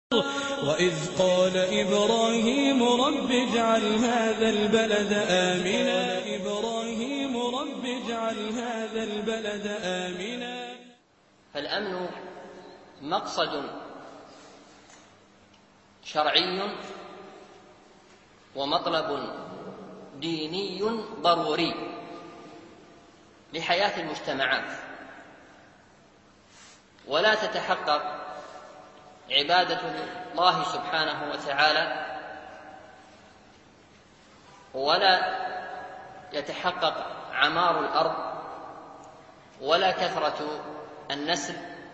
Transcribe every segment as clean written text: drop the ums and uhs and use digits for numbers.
وإذ قال إبراهيم رب اجعل هذا البلد آمنا. فالأمن مقصد شرعي ومطلب ديني ضروري لحياة المجتمعات، ولا تتحقق عبادة الله سبحانه وتعالى ولا يتحقق عمار الأرض ولا كثرة النسل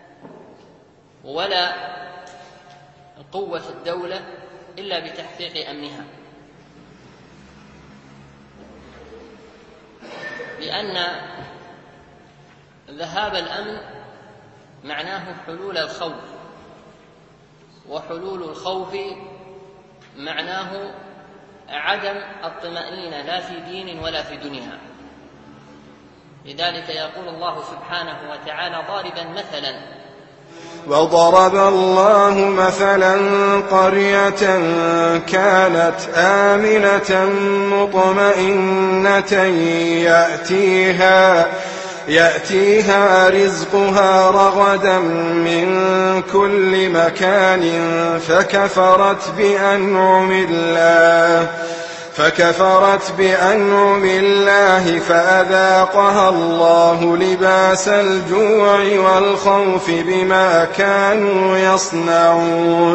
ولا قوة الدولة إلا بتحقيق أمنها، لأن ذهاب الأمن معناه حلول الخوف، وحلول الخوف معناه عدم الطمأنينة لا في دين ولا في دنيا. لذلك يقول الله سبحانه وتعالى ضاربا مثلا: وضرب الله مثلا قرية كانت آمنة مطمئنة يأتيها رزقها رغدا من كل مكان فكفرت بأنعم الله فأذاقها الله لباس الجوع والخوف بما كانوا يصنعون.